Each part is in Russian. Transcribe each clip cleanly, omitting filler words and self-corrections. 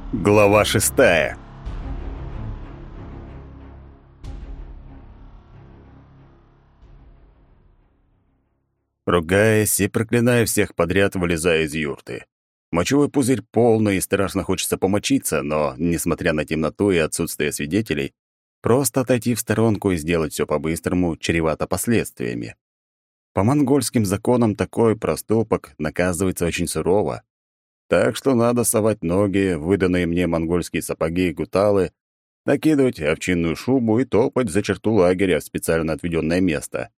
Глава 6. Ругаясь и проклиная всех подряд, вылезая из юрты. Мочевой пузырь полный, и страшно хочется помочиться, но, несмотря на темноту и отсутствие свидетелей, просто отойти в сторонку и сделать все по-быстрому чревато последствиями. По монгольским законам такой проступок наказывается очень сурово, так что надо совать ноги, выданные мне монгольские сапоги и гуталы, накидывать овчинную шубу и топать за черту лагеря в специально отведенное место.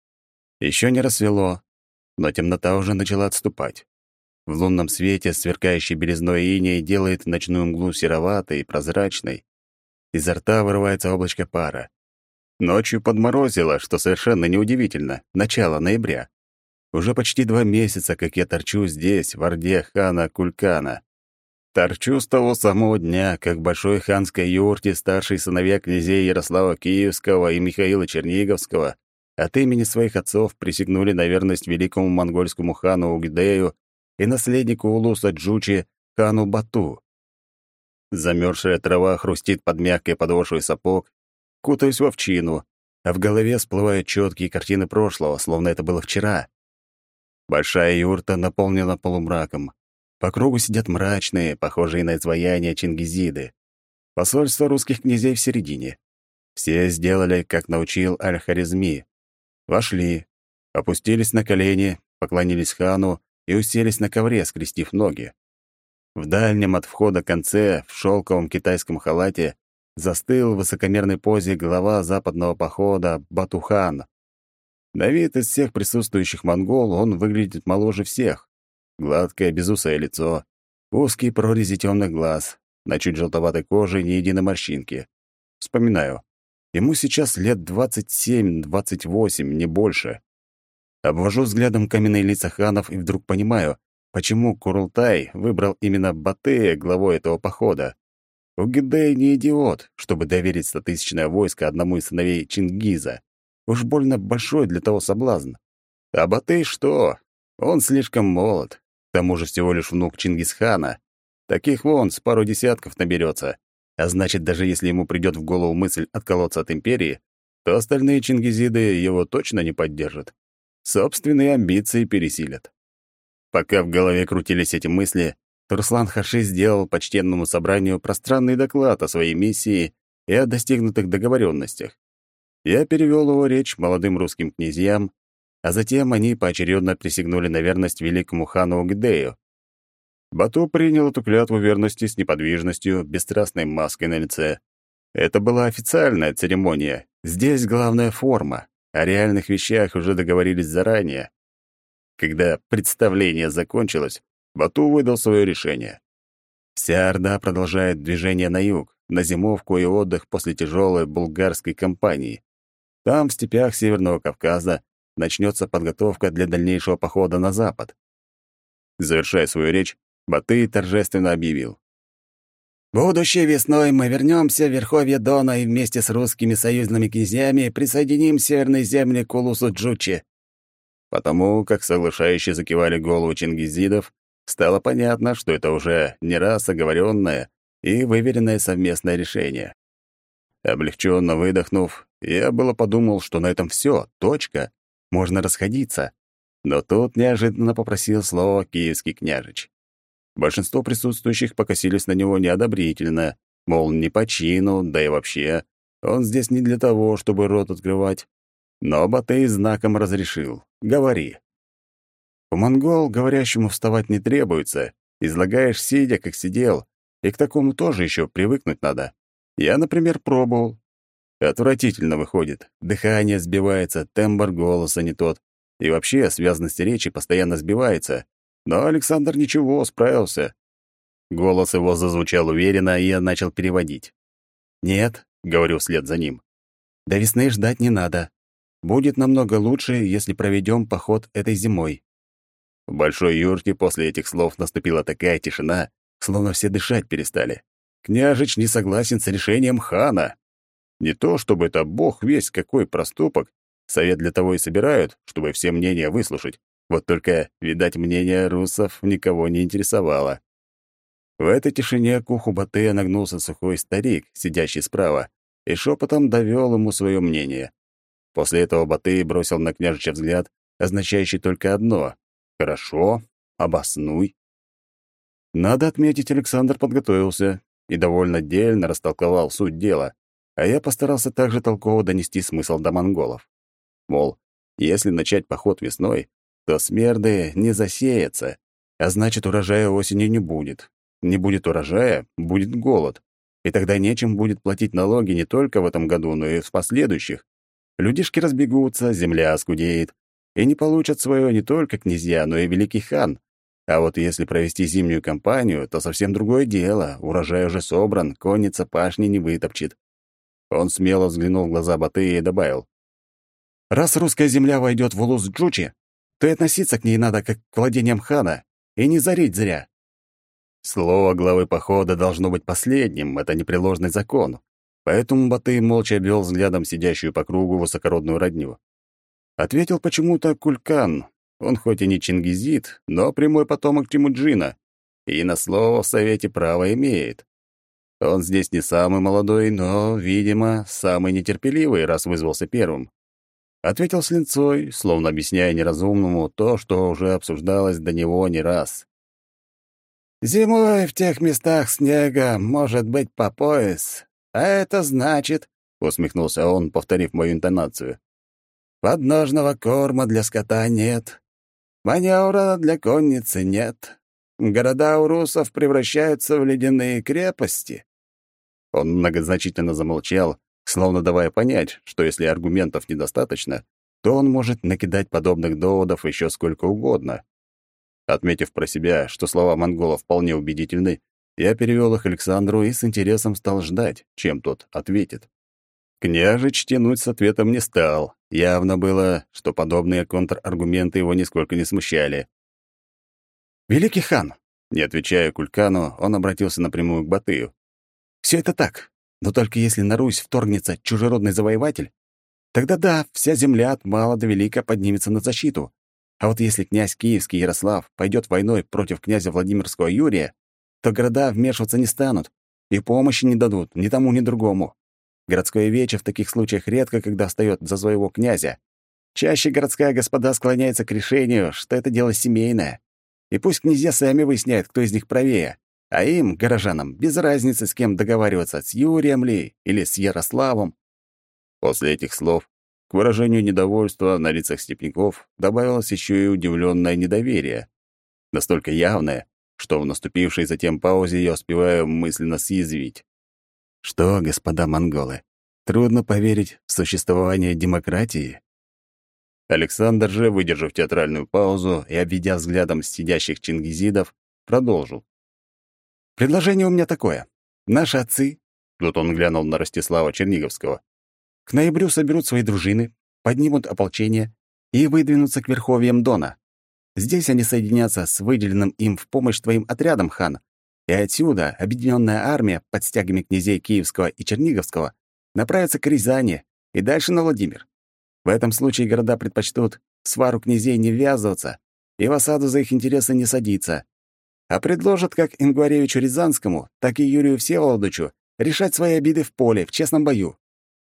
Еще не рассвело, но темнота уже начала отступать. В лунном свете сверкающий белизной иней делает ночную мглу сероватой и прозрачной. Изо рта вырывается облачко пара. Ночью подморозило, что совершенно неудивительно, начало ноября. Уже почти 2 месяца, как я торчу здесь, в орде хана Кулькана. Торчу с того самого дня, как в большой ханской юрте старшие сыновья князей Ярослава Киевского и Михаила Черниговского от имени своих отцов присягнули на верность великому монгольскому хану Угдею и наследнику Улуса Джучи хану Бату. Замерзшая трава хрустит под мягкой подошвой сапог, кутаюсь в овчину, а в голове всплывают четкие картины прошлого, словно это было вчера. Большая юрта наполнена полумраком. По кругу сидят мрачные, похожие на изваяния чингизиды. Посольство русских князей в середине. Все сделали, как научил Аль-Харизми. Вошли, опустились на колени, поклонились хану и уселись на ковре, скрестив ноги. В дальнем от входа конце, в шелковом китайском халате, застыл в высокомерной позе глава западного похода Батухан. На вид из всех присутствующих монгол он выглядит моложе всех. Гладкое безусое лицо, узкие прорези темных глаз, на чуть желтоватой коже ни единой морщинки. Вспоминаю. Ему сейчас лет 27-28, не больше. Обвожу взглядом каменные лица ханов и вдруг понимаю, почему Курултай выбрал именно Батыя главой этого похода. Угидей не идиот, чтобы доверить 100-тысячное войско одному из сыновей Чингиза. Уж больно большой для того соблазн. А Батый что? Он слишком молод. К тому же всего лишь внук Чингисхана. Таких вон с пару десятков наберется. А значит, даже если ему придет в голову мысль отколоться от империи, то остальные чингизиды его точно не поддержат. Собственные амбиции пересилят. Пока в голове крутились эти мысли, Турслан Хаши сделал почтенному собранию пространный доклад о своей миссии и о достигнутых договоренностях. Я перевел его речь молодым русским князьям, а затем они поочередно присягнули на верность великому хану Угдею. Бату принял эту клятву верности с неподвижностью, бесстрастной маской на лице. Это была официальная церемония. Здесь главная форма. О реальных вещах уже договорились заранее. Когда представление закончилось, Бату выдал свое решение. Вся Орда продолжает движение на юг, на зимовку и отдых после тяжелой булгарской кампании. Там, в степях Северного Кавказа, начнется подготовка для дальнейшего похода на запад. Завершая свою речь, Батый торжественно объявил. «Будущей весной мы вернемся в верховье Дона и вместе с русскими союзными князьями присоединим северные земли к Улусу Джучи». Потому как соглашающие закивали голову чингизидов, стало понятно, что это уже не раз оговоренное и выверенное совместное решение. Облегченно выдохнув, я было подумал, что на этом все, точка, можно расходиться. Но тут неожиданно попросил слово киевский княжич. Большинство присутствующих покосились на него неодобрительно, мол, не по чину, да и вообще, он здесь не для того, чтобы рот открывать. Но Батый знаком разрешил. Говори. У монгол говорящему вставать не требуется, излагаешь сидя, как сидел, и к такому тоже еще привыкнуть надо. Я, например, пробовал. Отвратительно выходит. Дыхание сбивается, тембр голоса не тот. И вообще связность речи постоянно сбивается. Но Александр ничего, справился. Голос его зазвучал уверенно, и я начал переводить. «Нет», — говорю вслед за ним, — «до весны ждать не надо. Будет намного лучше, если проведем поход этой зимой». В большой юрте после этих слов наступила такая тишина, словно все дышать перестали. Княжич не согласен с решением хана. Не то чтобы это бог весть какой проступок, совет для того и собирают, чтобы все мнения выслушать. Вот только, видать, мнение руссов никого не интересовало. В этой тишине к уху Батыя нагнулся сухой старик, сидящий справа, и шепотом довел ему свое мнение. После этого Батый бросил на княжича взгляд, означающий только одно: «Хорошо, обоснуй». Надо отметить, Александр подготовился и довольно дельно растолковал суть дела, а я постарался также толково донести смысл до монголов. Мол, если начать поход весной, то смерды не засеются, а значит, урожая осенью не будет. Не будет урожая — будет голод. И тогда нечем будет платить налоги не только в этом году, но и в последующих. Людишки разбегутся, земля оскудеет, и не получат свое не только князья, но и великий хан. А вот если провести зимнюю кампанию, то совсем другое дело. Урожай уже собран, конница пашни не вытопчет. Он смело взглянул в глаза Батыя и добавил: «Раз русская земля войдет в Улус-Джучи, то и относиться к ней надо как к владениям хана, и не зарить зря». Слово главы похода должно быть последним, это непреложный закон. Поэтому Батый молча обвел взглядом сидящую по кругу высокородную родню. Ответил почему-то Кулькан. Он хоть и не чингизит, но прямой потомок Темуджина, и на слово в совете право имеет. Он здесь не самый молодой, но, видимо, самый нетерпеливый, раз вызвался первым. Ответил с линцой, словно объясняя неразумному то, что уже обсуждалось до него не раз. «Зимой в тех местах снега может быть по пояс, а это значит, — усмехнулся он, повторив мою интонацию, — подножного корма для скота нет, маневра для конницы нет, города у русов превращаются в ледяные крепости». Он многозначительно замолчал, словно давая понять, что если аргументов недостаточно, то он может накидать подобных доводов еще сколько угодно. Отметив про себя, что слова монгола вполне убедительны, я перевел их Александру и с интересом стал ждать, чем тот ответит. Княжич тянуть с ответом не стал. Явно было, что подобные контраргументы его нисколько не смущали. «Великий хан!» Не отвечая Кулькану, он обратился напрямую к Батыю. «Все это так, но только если на Русь вторгнется чужеродный завоеватель, тогда да, вся земля от мала до велика поднимется на защиту. А вот если князь Киевский Ярослав пойдет войной против князя Владимирского Юрия, то города вмешиваться не станут и помощи не дадут ни тому, ни другому. Городское вече в таких случаях редко когда встает за своего князя. Чаще городская господа склоняется к решению, что это дело семейное. И пусть князья сами выясняют, кто из них правее, а им, горожанам, без разницы, с кем договариваться, с Юрием ли или с Ярославом». После этих слов к выражению недовольства на лицах степняков добавилось еще и удивленное недоверие. Настолько явное, что в наступившей затем паузе я успеваю мысленно съязвить. Что, господа монголы, трудно поверить в существование демократии? Александр же, выдержав театральную паузу и обведя взглядом сидящих чингизидов, продолжил. «Предложение у меня такое. Наши отцы, — тут он глянул на Ростислава Черниговского, — к ноябрю соберут свои дружины, поднимут ополчение и выдвинутся к верховьям Дона. Здесь они соединятся с выделенным им в помощь твоим отрядом, хан, и отсюда объединенная армия под стягами князей Киевского и Черниговского направится к Рязани и дальше на Владимир. В этом случае города предпочтут в свару князей не ввязываться и в осаду за их интересы не садиться, а предложат как Ингваревичу Рязанскому, так и Юрию Всеволодовичу решать свои обиды в поле, в честном бою.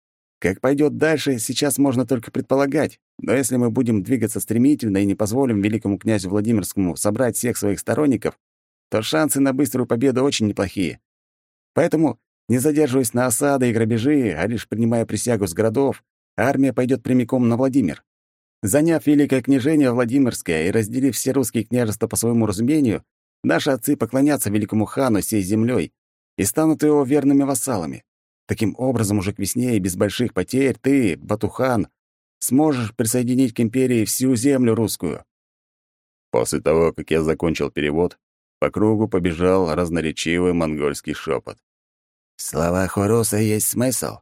Как пойдет дальше, сейчас можно только предполагать, но если мы будем двигаться стремительно и не позволим великому князю Владимирскому собрать всех своих сторонников, то шансы на быструю победу очень неплохие. Поэтому, не задерживаясь на осады и грабежи, а лишь принимая присягу с городов, армия пойдет прямиком на Владимир. Заняв Великое княжение Владимирское и разделив все русские княжества по своему разумению, наши отцы поклонятся великому хану сей землей и станут его верными вассалами. Таким образом, уже к весне и без больших потерь ты, Батухан, сможешь присоединить к империи всю землю русскую». После того, как я закончил перевод, по кругу побежал разноречивый монгольский шепот. «В словах Уруса есть смысл.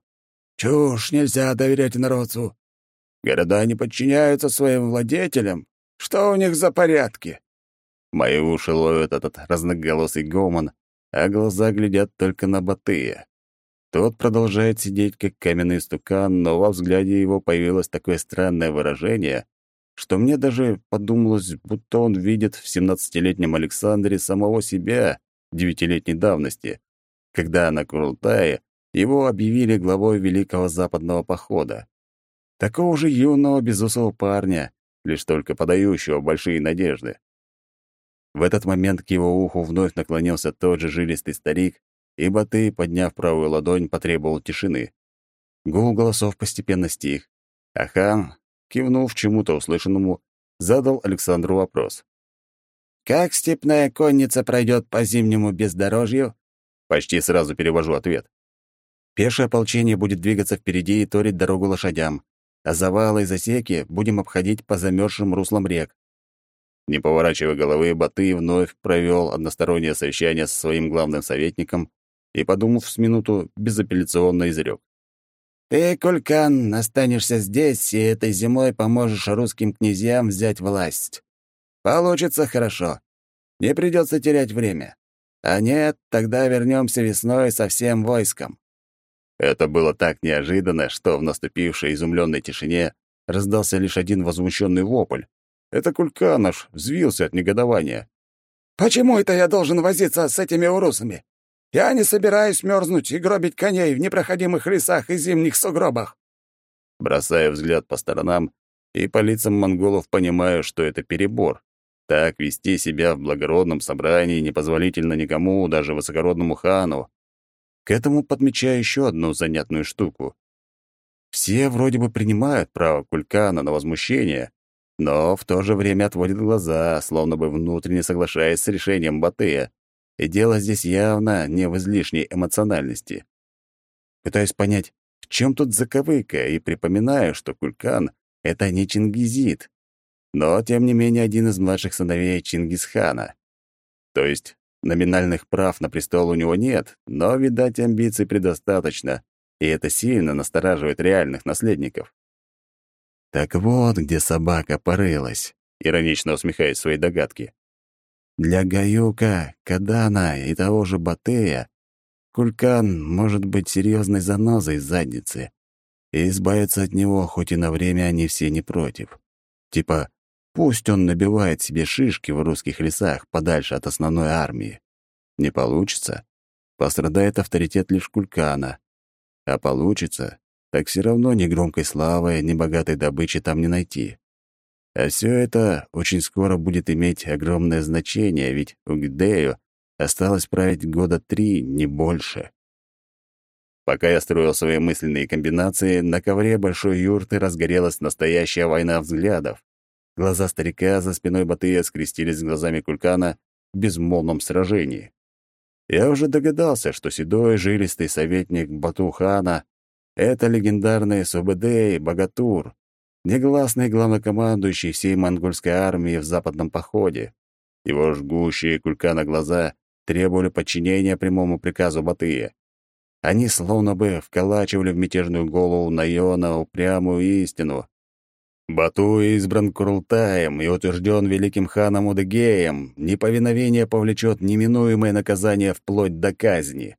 Чушь, нельзя доверять народцу. Города не подчиняются своим владетелям. Что у них за порядки?» Мои уши ловят этот разноголосый гомон, а глаза глядят только на Батыя. Тот продолжает сидеть, как каменный стукан, но во взгляде его появилось такое странное выражение, что мне даже подумалось, будто он видит в 17-летнем Александре самого себя 9-летней давности, когда на Курултае его объявили главой Великого Западного похода. Такого же юного безусого парня, лишь только подающего большие надежды. В этот момент к его уху вновь наклонился тот же жилистый старик, и Батый, подняв правую ладонь, потребовал тишины. Гул голосов постепенно стих, а хан, кивнув чему-то услышанному, задал Александру вопрос. «Как степная конница пройдет по зимнему бездорожью?» Почти сразу перевожу ответ. «Пешее ополчение будет двигаться впереди и торить дорогу лошадям, а завалы и засеки будем обходить по замерзшим руслам рек». Не поворачивая головы, Батый вновь провел одностороннее совещание со своим главным советником и, подумав с минуту, безапелляционно изрек. «Ты, Кулькан, останешься здесь, и этой зимой поможешь русским князьям взять власть. Получится хорошо. Не придется терять время. А нет, тогда вернемся весной со всем войском». Это было так неожиданно, что в наступившей изумленной тишине раздался лишь один возмущенный вопль. Это Кульканов взвился от негодования. «Почему это я должен возиться с этими урусами? Я не собираюсь мерзнуть и гробить коней в непроходимых лесах и зимних сугробах». Бросая взгляд по сторонам, и по лицам монголов понимаю, что это перебор. Так вести себя в благородном собрании непозволительно никому, даже высокородному хану. К этому подмечаю еще одну занятную штуку. Все вроде бы принимают право Кулькана на возмущение, но в то же время отводят глаза, словно бы внутренне соглашаясь с решением Батыя. И дело здесь явно не в излишней эмоциональности. Пытаюсь понять, в чем тут заковыка, и припоминаю, что Кулькан — это не чингизид, но, тем не менее, один из младших сыновей Чингисхана. То есть номинальных прав на престол у него нет, но, видать, амбиций предостаточно, и это сильно настораживает реальных наследников. «Так вот, где собака порылась», — иронично усмехаясь своей догадки. «Для Гаюка, Кадана и того же Батыя Кулькан может быть серьезной занозой в заднице, и избавиться от него хоть и на время они все не против. Типа, пусть он набивает себе шишки в русских лесах подальше от основной армии. Не получится, пострадает авторитет лишь Кулькана. А получится, так все равно ни громкой славы, ни богатой добычи там не найти. А все это очень скоро будет иметь огромное значение, ведь Угдею осталось править 3 года, не больше. Пока я строил свои мысленные комбинации, на ковре большой юрты разгорелась настоящая война взглядов. Глаза старика за спиной Батыя скрестились с глазами Кулькана в безмолвном сражении. Я уже догадался, что седой жилистый советник Бату-хана — это легендарный Субэдэй Богатур, негласный главнокомандующий всей монгольской армии в западном походе. Его жгущие Кулькана глаза требовали подчинения прямому приказу Батыя. Они словно бы вколачивали в мятежную голову Найона упрямую истину. Бату избран Курултаем и утвержден великим ханом Удыгеем. Неповиновение повлечет неминуемое наказание вплоть до казни.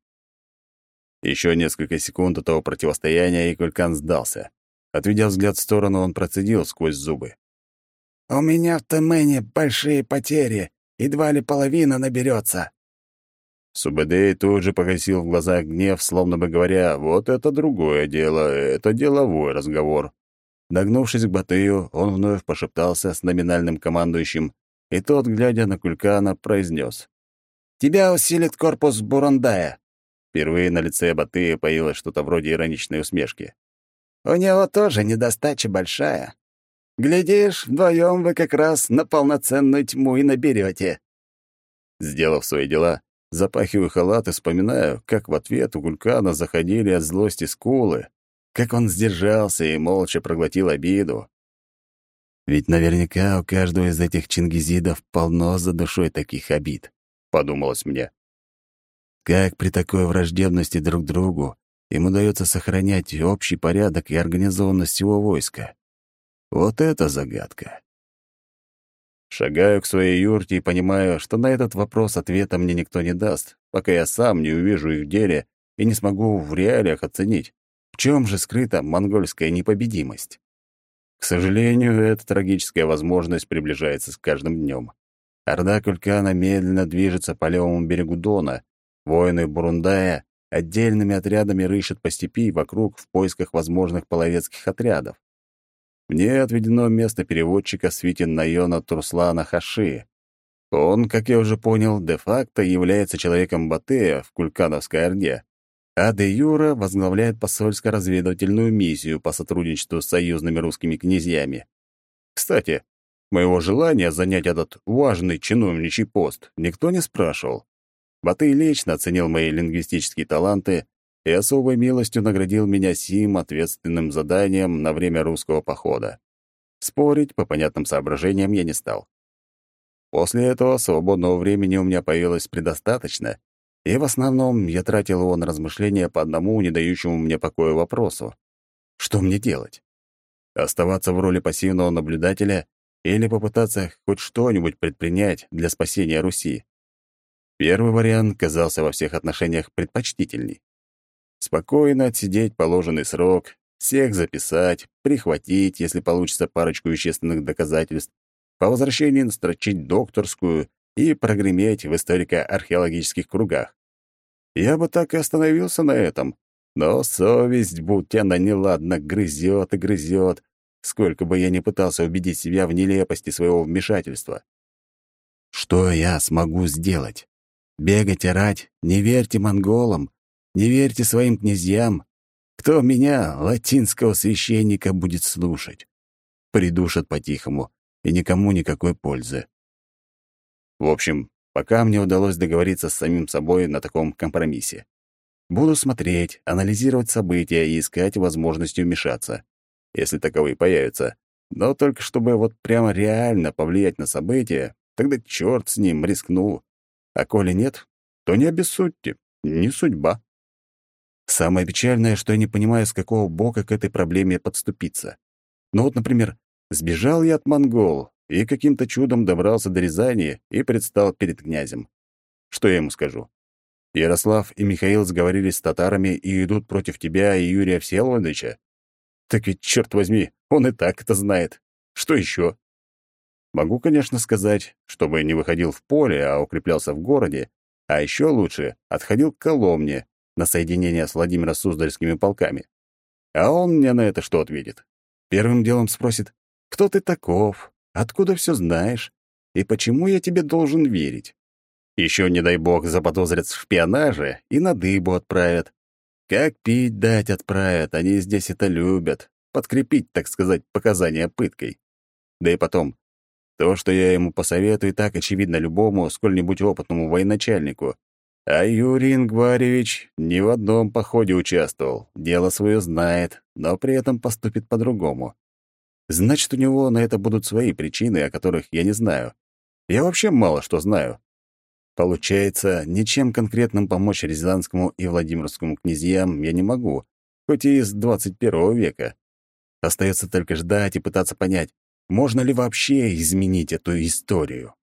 Еще несколько секунд этого противостояния, и Кулькан сдался. Отведя взгляд в сторону, он процедил сквозь зубы. «У меня в Темене большие потери, едва ли половина наберется». Субэдэй тут же погасил в глазах гнев, словно бы говоря, «Вот это другое дело, это деловой разговор». Нагнувшись к Батыю, он вновь пошептался с номинальным командующим, и тот, глядя на Кулькана, произнес: «Тебя усилит корпус Бурандая». Впервые на лице Батыя появилось что-то вроде ироничной усмешки. «У него тоже недостача большая. Глядишь, вдвоем вы как раз на полноценную тьму и наберете». Сделав свои дела, запахиваю халат и вспоминаю, как в ответ у Кулькана заходили от злости скулы, как он сдержался и молча проглотил обиду. Ведь наверняка у каждого из этих чингизидов полно за душой таких обид, подумалось мне. Как при такой враждебности друг к другу им удается сохранять общий порядок и организованность всего войска? Вот это загадка. Шагаю к своей юрте и понимаю, что на этот вопрос ответа мне никто не даст, пока я сам не увижу их в деле и не смогу в реалиях оценить, в чем же скрыта монгольская непобедимость. К сожалению, эта трагическая возможность приближается с каждым днем. Орда Кулькана медленно движется по левому берегу Дона. Воины Бурундая отдельными отрядами рыщут по степи вокруг в поисках возможных половецких отрядов. Мне отведено место переводчика в свите Найона Турслана Хаши. Он, как я уже понял, де-факто является человеком Батыя в Кулькановской Орде, а де-юра возглавляет посольско-разведывательную миссию по сотрудничеству с союзными русскими князьями. Кстати, моего желания занять этот важный чиновничий пост никто не спрашивал. Батый лично оценил мои лингвистические таланты и особой милостью наградил меня сим ответственным заданием на время русского похода. Спорить по понятным соображениям я не стал. После этого свободного времени у меня появилось предостаточно, и в основном я тратил его на размышления по одному не дающему мне покоя вопросу. Что мне делать? Оставаться в роли пассивного наблюдателя или попытаться хоть что-нибудь предпринять для спасения Руси? Первый вариант казался во всех отношениях предпочтительней. Спокойно отсидеть положенный срок, всех записать, прихватить, если получится парочку вещественных доказательств, по возвращении настрочить докторскую и прогреметь в историко-археологических кругах. Я бы так и остановился на этом, но совесть, будь она неладна, грызет и грызет, сколько бы я ни пытался убедить себя в нелепости своего вмешательства. Что я смогу сделать? Бегать, орать? Не верьте монголам, не верьте своим князьям. Кто меня, латинского священника, будет слушать? Придушат по-тихому, и никому никакой пользы. В общем, пока мне удалось договориться с самим собой на таком компромиссе. Буду смотреть, анализировать события и искать возможности вмешаться, если таковые появятся. Но только чтобы вот прямо реально повлиять на события, тогда черт с ним, рискну. А коли нет, то не обессудьте, не судьба. Самое печальное, что я не понимаю, с какого бока к этой проблеме подступиться. Ну вот, например, сбежал я от монгол и каким-то чудом добрался до Рязани и предстал перед князем. Что я ему скажу? Ярослав и Михаил сговорились с татарами и идут против тебя и Юрия Всеволодовича? Так ведь, черт возьми, он и так это знает. Что еще? Могу, конечно, сказать, чтобы не выходил в поле, а укреплялся в городе, а еще лучше отходил к Коломне на соединение с Владимиро-Суздальскими полками. А он мне на это что ответит? Первым делом спросит: «Кто ты таков? Откуда все знаешь? И почему я тебе должен верить?» Еще, не дай бог, заподозрят в шпионаже и на дыбу отправят. Как пить дать отправят, они здесь это любят. Подкрепить, так сказать, показания пыткой. Да и потом, то, что я ему посоветую, и так очевидно любому сколь-нибудь опытному военачальнику. А Юрий Ингваревич ни в одном походе участвовал, дело свое знает, но при этом поступит по-другому. Значит, у него на это будут свои причины, о которых я не знаю. Я вообще мало что знаю. Получается, ничем конкретным помочь Рязанскому и Владимирскому князьям я не могу, хоть и из 21 века. Остается только ждать и пытаться понять, можно ли вообще изменить эту историю.